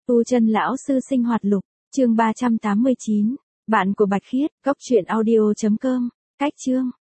Tu chân lão sư sinh hoạt lục, chương 389. Bạn của Bạch Khiết, góc truyện audio.com. Cách chương.